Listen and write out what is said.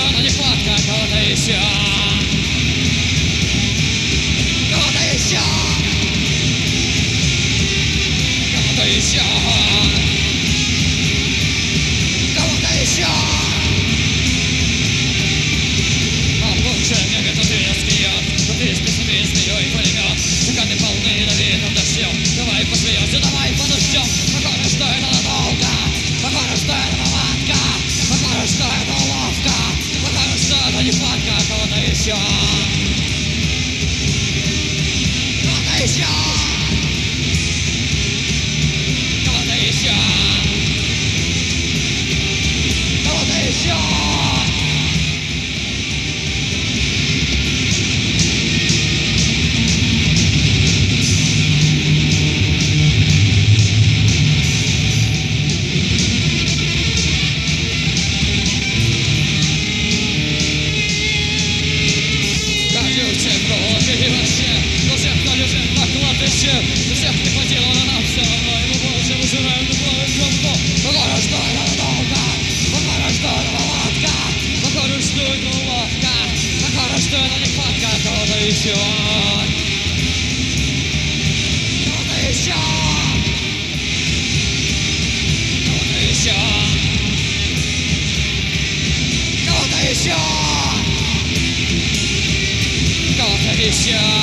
но нехватка кого-то еще. Кого-то еще. Кого-то еще. Кого-то еще. А лучше мне этот резкий яд. Внутри с песнями, змеей пулемет. Стаканы полны ядовитым дождем. Давай посмеемся, давай подождем. Похоже, что это надолго. Похоже, что это повадка. Похоже, что это уловка. Похоже, что это нехватка кого-то еще. Кого-то еще. Кого-то еще. Кого-то еще. За всех не хватило, но нам все равно. Ему больше мы жираем, думаем, громко. Похоже, что это надолго. Похоже, что это повадка. Похоже, что это уловка. Похоже, что это нехватка кого-то еще. Кого-то еще. Кого-то еще. Кого-то еще. Кого-то еще.